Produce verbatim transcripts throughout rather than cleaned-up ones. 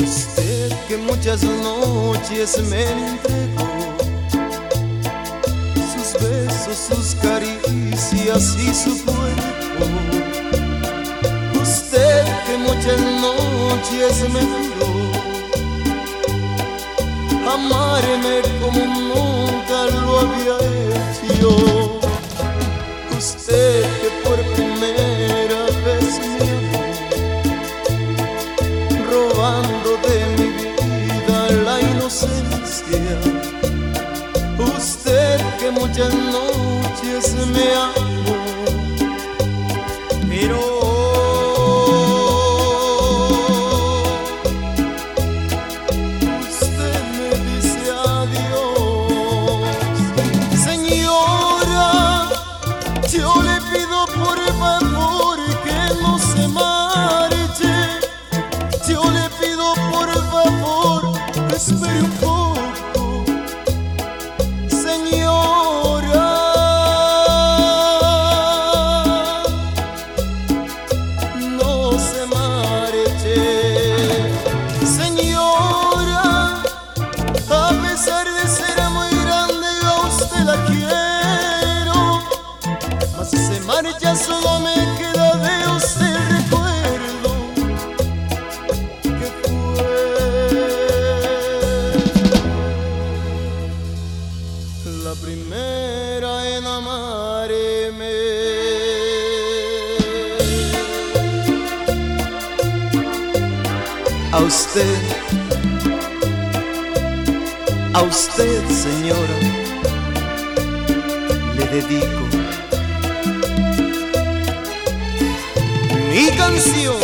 Usted que muchas noches me entregó sus besos, sus caricias y su cuerpo. Usted que muchas noches me juró amarme como nunca lo había hecho. Usted que por primera vez me amó, robando de mi vida la inocencia. Usted que muchas noches me amó, pero yo le pido por favor que no se marche. Yo le pido por favor que espere un poco, señora. No se marche, señora. A pesar de ser muy grande, yo a usted la quiero. Si se marcha solo me queda de usted el recuerdo que fue la primera en amarme. A usted, a usted, señora, le dedico mi canción.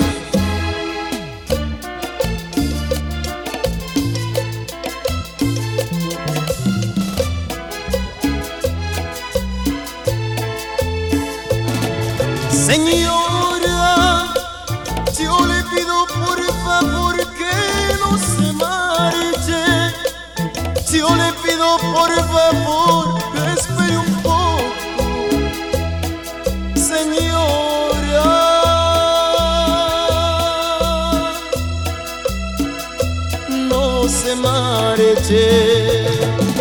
Señora, yo le pido por favor que no se marche. Yo le pido por favor que espere un poco, señora. No se marche.